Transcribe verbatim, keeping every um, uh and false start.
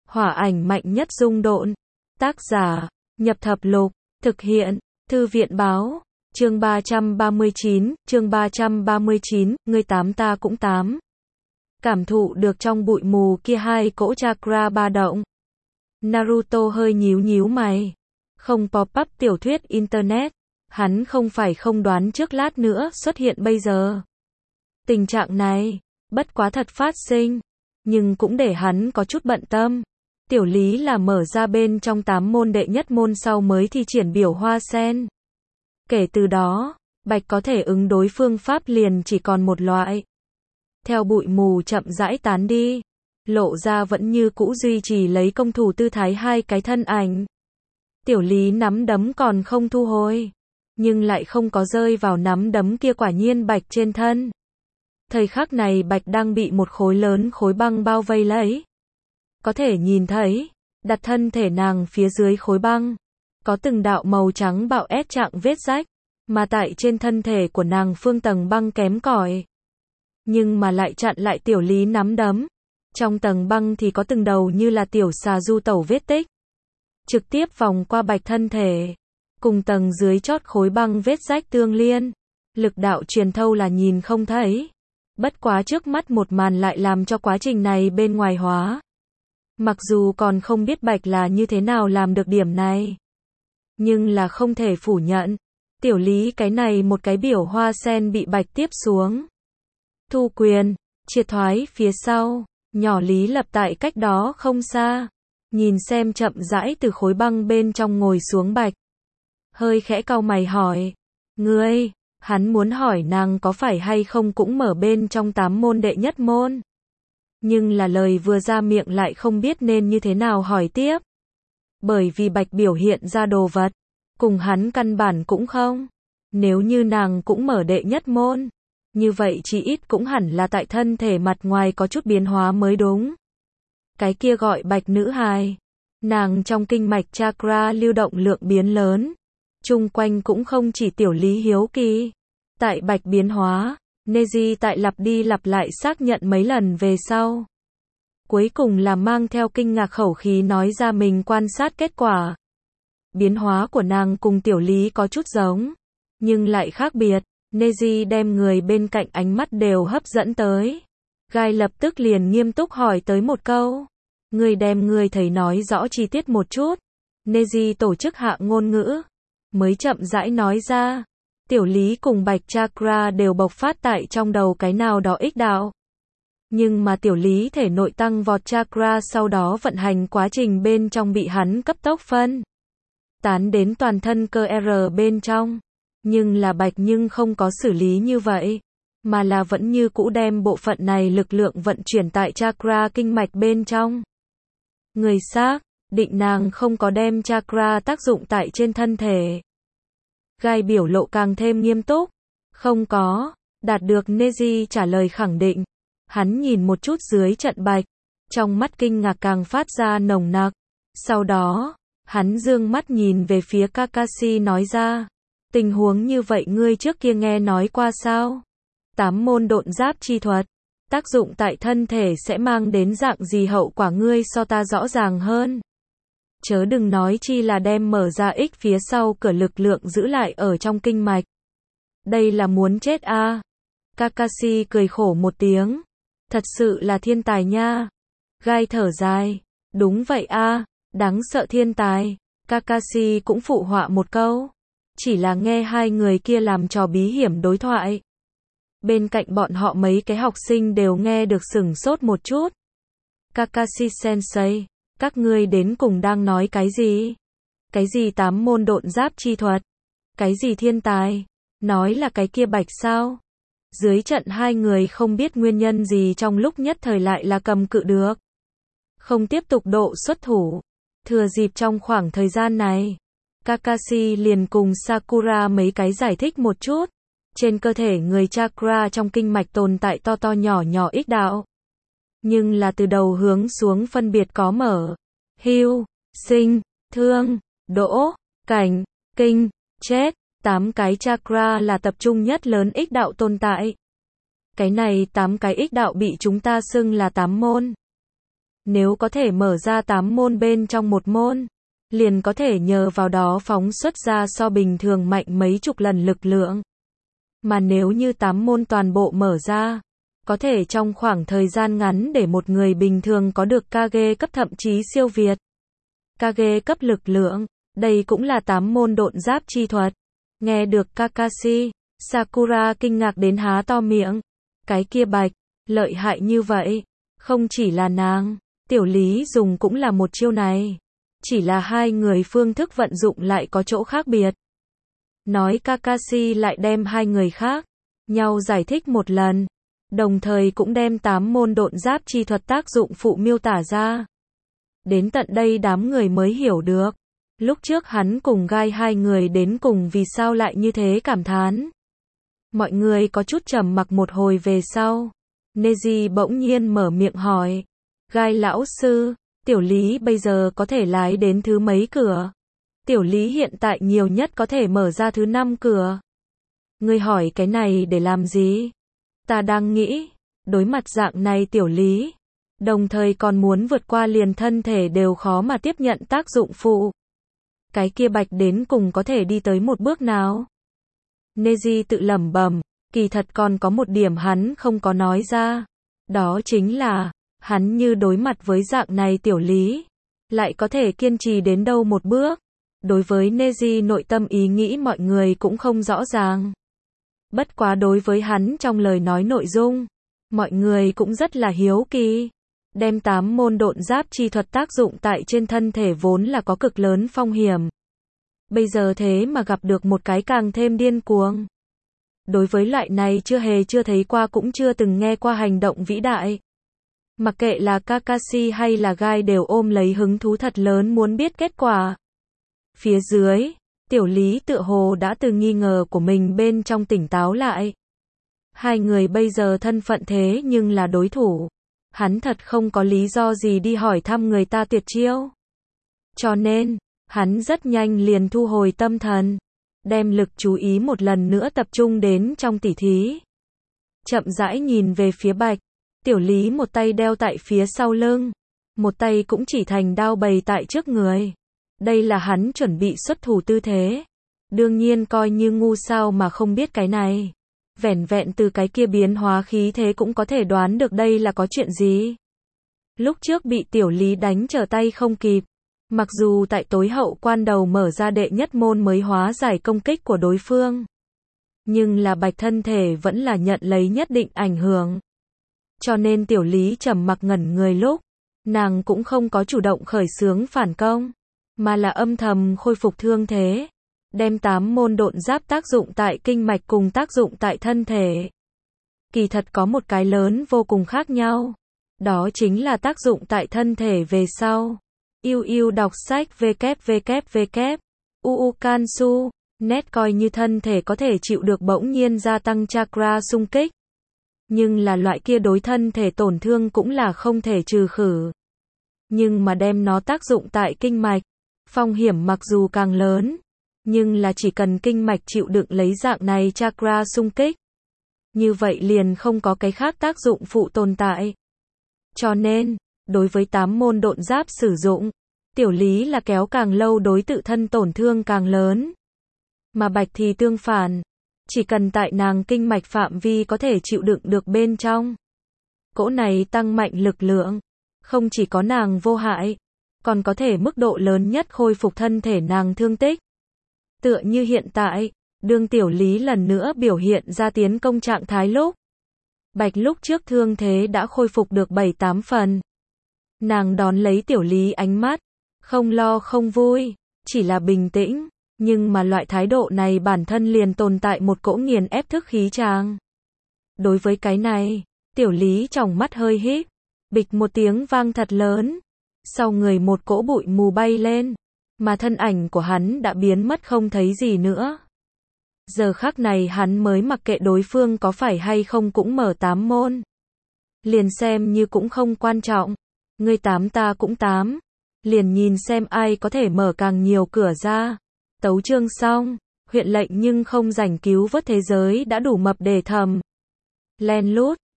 Hỏa ảnh mạnh nhất dung độn. Tác giả, Nhập Thập Lục. Thực hiện, Thư viện Báo. Chương ba trăm ba mươi chín, chương ba trăm ba mươi chín, ngươi tám ta cũng tám. Cảm thụ được trong bụi mù kia hai cỗ chakra ba động. Naruto hơi nhíu nhíu mày. Không pop-up tiểu thuyết internet. Hắn không phải không đoán trước lát nữa xuất hiện bây giờ. Tình trạng này, bất quá thật phát sinh. Nhưng cũng để hắn có chút bận tâm. Tiểu lý là mở ra bên trong tám môn đệ nhất môn sau mới thi triển biểu hoa sen. Kể từ đó, Bạch có thể ứng đối phương pháp liền chỉ còn một loại. Theo bụi mù chậm rãi tán đi, lộ ra vẫn như cũ duy trì lấy công thủ tư thái hai cái thân ảnh. Tiểu lý nắm đấm còn không thu hồi, nhưng lại không có rơi vào nắm đấm kia, quả nhiên Bạch trên thân. Thời khắc này Bạch đang bị một khối lớn khối băng bao vây lấy. Có thể nhìn thấy, đặt thân thể nàng phía dưới khối băng, có từng đạo màu trắng bạo ép trạng vết rách, mà tại trên thân thể của nàng phương tầng băng kém cỏi. Nhưng mà lại chặn lại tiểu lý nắm đấm. Trong tầng băng thì có từng đầu như là tiểu xà du tẩu vết tích. Trực tiếp vòng qua Bạch thân thể. Cùng tầng dưới chót khối băng vết rách tương liên. Lực đạo truyền thâu là nhìn không thấy. Bất quá trước mắt một màn lại làm cho quá trình này bên ngoài hóa. Mặc dù còn không biết Bạch là như thế nào làm được điểm này. Nhưng là không thể phủ nhận. Tiểu lý cái này một cái biểu hoa sen bị Bạch tiếp xuống. Thu quyền, triệt thoái phía sau, nhỏ lý lập tại cách đó không xa. Nhìn xem chậm rãi từ khối băng bên trong ngồi xuống Bạch. Hơi khẽ cau mày hỏi. Ngươi, hắn muốn hỏi nàng có phải hay không cũng mở bên trong tám môn đệ nhất môn. Nhưng là lời vừa ra miệng lại không biết nên như thế nào hỏi tiếp. Bởi vì Bạch biểu hiện ra đồ vật, cùng hắn căn bản cũng không. Nếu như nàng cũng mở đệ nhất môn, như vậy chỉ ít cũng hẳn là tại thân thể mặt ngoài có chút biến hóa mới đúng. Cái kia gọi Bạch nữ hài. Nàng trong kinh mạch chakra lưu động lượng biến lớn. Chung quanh cũng không chỉ tiểu lý hiếu kỳ. Tại Bạch biến hóa, Neji tại lặp đi lặp lại xác nhận mấy lần về sau. Cuối cùng là mang theo kinh ngạc khẩu khí nói ra mình quan sát kết quả. Biến hóa của nàng cùng tiểu lý có chút giống, nhưng lại khác biệt. Neji đem người bên cạnh ánh mắt đều hấp dẫn tới. Gai lập tức liền nghiêm túc hỏi tới một câu. Người đem người thầy nói rõ chi tiết một chút. Neji tổ chức hạ ngôn ngữ. Mới chậm rãi nói ra. Tiểu lý cùng Bạch chakra đều bộc phát tại trong đầu cái nào đó ích đạo. Nhưng mà tiểu lý thể nội tăng vọt chakra sau đó vận hành quá trình bên trong bị hắn cấp tốc phân tán đến toàn thân cơ R bên trong. Nhưng là Bạch nhưng không có xử lý như vậy, mà là vẫn như cũ đem bộ phận này lực lượng vận chuyển tại chakra kinh mạch bên trong. Người xác định nàng không có đem chakra tác dụng tại trên thân thể. Gai biểu lộ càng thêm nghiêm túc. Không có. Đạt được Neji trả lời khẳng định. Hắn nhìn một chút dưới trận Bạch. Trong mắt kinh ngạc càng phát ra nồng nặc. Sau đó, hắn dương mắt nhìn về phía Kakashi nói ra. Tình huống như vậy ngươi trước kia nghe nói qua sao? Tám môn độn giáp chi thuật. Tác dụng tại thân thể sẽ mang đến dạng gì hậu quả ngươi so ta rõ ràng hơn. Chớ đừng nói chi là đem mở ra ích phía sau cửa lực lượng giữ lại ở trong kinh mạch. Đây là muốn chết a. À? Kakashi cười khổ một tiếng. Thật sự là thiên tài nha. Gai thở dài. Đúng vậy a, à, đáng sợ thiên tài. Kakashi cũng phụ họa một câu. Chỉ là nghe hai người kia làm trò bí hiểm đối thoại. Bên cạnh bọn họ mấy cái học sinh đều nghe được sửng sốt một chút. Kakashi sensei, các ngươi đến cùng đang nói cái gì? Cái gì tám môn độn giáp chi thuật? Cái gì thiên tài? Nói là cái kia Bạch sao? Dưới trận hai người không biết nguyên nhân gì trong lúc nhất thời lại là cầm cự được. Không tiếp tục độ xuất thủ. Thừa dịp trong khoảng thời gian này, Kakashi liền cùng Sakura mấy cái giải thích một chút. Trên cơ thể người chakra trong kinh mạch tồn tại to to nhỏ nhỏ ích đạo. Nhưng là từ đầu hướng xuống phân biệt có mở, hưu, sinh, thương, đỗ, cảnh, kinh, chết. Tám cái chakra là tập trung nhất lớn ích đạo tồn tại. Cái này tám cái ích đạo bị chúng ta xưng là tám môn. Nếu có thể mở ra tám môn bên trong một môn, liền có thể nhờ vào đó phóng xuất ra so bình thường mạnh mấy chục lần lực lượng. Mà nếu như tám môn toàn bộ mở ra, có thể trong khoảng thời gian ngắn để một người bình thường có được Kage cấp thậm chí siêu việt. Kage cấp lực lượng, đây cũng là tám môn độn giáp chi thuật. Nghe được Kakashi, Sakura kinh ngạc đến há to miệng. Cái kia Bạch, lợi hại như vậy, không chỉ là nàng, Tiểu Lý dùng cũng là một chiêu này. Chỉ là hai người phương thức vận dụng lại có chỗ khác biệt. Nói Kakashi lại đem hai người khác nhau giải thích một lần, đồng thời cũng đem tám môn độn giáp chi thuật tác dụng phụ miêu tả ra. Đến tận đây đám người mới hiểu được, lúc trước hắn cùng Gai hai người đến cùng vì sao lại như thế cảm thán. Mọi người có chút trầm mặc một hồi về sau, Neji bỗng nhiên mở miệng hỏi, Gai lão sư, Tiểu Lý bây giờ có thể lái đến thứ mấy cửa? Tiểu Lý hiện tại nhiều nhất có thể mở ra thứ năm cửa. Ngươi hỏi cái này để làm gì? Ta đang nghĩ, đối mặt dạng này Tiểu Lý, đồng thời còn muốn vượt qua liền thân thể đều khó mà tiếp nhận tác dụng phụ. Cái kia Bạch đến cùng có thể đi tới một bước nào? Neji tự lẩm bẩm, kỳ thật còn có một điểm hắn không có nói ra. Đó chính là, hắn như đối mặt với dạng này Tiểu Lý, lại có thể kiên trì đến đâu một bước. Đối với Neji nội tâm ý nghĩ mọi người cũng không rõ ràng. Bất quá đối với hắn trong lời nói nội dung, mọi người cũng rất là hiếu kỳ. Đem tám môn độn giáp chi thuật tác dụng tại trên thân thể vốn là có cực lớn phong hiểm. Bây giờ thế mà gặp được một cái càng thêm điên cuồng. Đối với loại này chưa hề chưa thấy qua cũng chưa từng nghe qua hành động vĩ đại. Mặc kệ là Kakashi hay là Gai đều ôm lấy hứng thú thật lớn muốn biết kết quả. Phía dưới, Tiểu Lý tựa hồ đã từ nghi ngờ của mình bên trong tỉnh táo lại. Hai người bây giờ thân phận thế nhưng là đối thủ. Hắn thật không có lý do gì đi hỏi thăm người ta tuyệt chiêu. Cho nên, hắn rất nhanh liền thu hồi tâm thần, đem lực chú ý một lần nữa tập trung đến trong tỉ thí. Chậm rãi nhìn về phía Bạch, Tiểu Lý một tay đeo tại phía sau lưng, một tay cũng chỉ thành đao bày tại trước người. Đây là hắn chuẩn bị xuất thủ tư thế. Đương nhiên coi như ngu sao mà không biết cái này. Vẻn vẹn từ cái kia biến hóa khí thế cũng có thể đoán được đây là có chuyện gì. Lúc trước bị Tiểu Lý đánh trở tay không kịp. Mặc dù tại tối hậu quan đầu mở ra đệ nhất môn mới hóa giải công kích của đối phương. Nhưng là Bạch thân thể vẫn là nhận lấy nhất định ảnh hưởng. Cho nên Tiểu Lý trầm mặc ngẩn người lúc. Nàng cũng không có chủ động khởi xướng phản công. Mà là âm thầm khôi phục thương thế. Đem tám môn độn giáp tác dụng tại kinh mạch cùng tác dụng tại thân thể. Kỳ thật có một cái lớn vô cùng khác nhau. Đó chính là tác dụng tại thân thể về sau. Yêu yêu đọc sách www. uu kansu. Net coi như thân thể có thể chịu được bỗng nhiên gia tăng chakra xung kích. Nhưng là loại kia đối thân thể tổn thương cũng là không thể trừ khử. Nhưng mà đem nó tác dụng tại kinh mạch. Phong hiểm mặc dù càng lớn. Nhưng là chỉ cần kinh mạch chịu đựng lấy dạng này chakra xung kích. Như vậy liền không có cái khác tác dụng phụ tồn tại. Cho nên, đối với tám môn độn giáp sử dụng, Tiểu Lý là kéo càng lâu đối tự thân tổn thương càng lớn. Mà Bạch thì tương phản. Chỉ cần tại nàng kinh mạch phạm vi có thể chịu đựng được bên trong. Cỗ này tăng mạnh lực lượng. Không chỉ có nàng vô hại. Còn có thể mức độ lớn nhất khôi phục thân thể nàng thương tích. Tựa như hiện tại, đương Tiểu Lý lần nữa biểu hiện ra tiến công trạng thái lúc. Bạch lúc trước thương thế đã khôi phục được bảy tám phần. Nàng đón lấy Tiểu Lý ánh mắt, không lo không vui, chỉ là bình tĩnh, nhưng mà loại thái độ này bản thân liền tồn tại một cỗ nghiền ép thức khí tràng. Đối với cái này, Tiểu Lý tròng mắt hơi híp, bịch một tiếng vang thật lớn, sau người một cỗ bụi mù bay lên. Mà thân ảnh của hắn đã biến mất không thấy gì nữa. Giờ khắc này hắn mới mặc kệ đối phương có phải hay không cũng mở tám môn. Liền xem như cũng không quan trọng. Ngươi tám ta cũng tám. Liền nhìn xem ai có thể mở càng nhiều cửa ra. Tấu chương xong. Huyện lệnh nhưng không rảnh cứu vớt thế giới đã đủ mập để thầm. Len lút.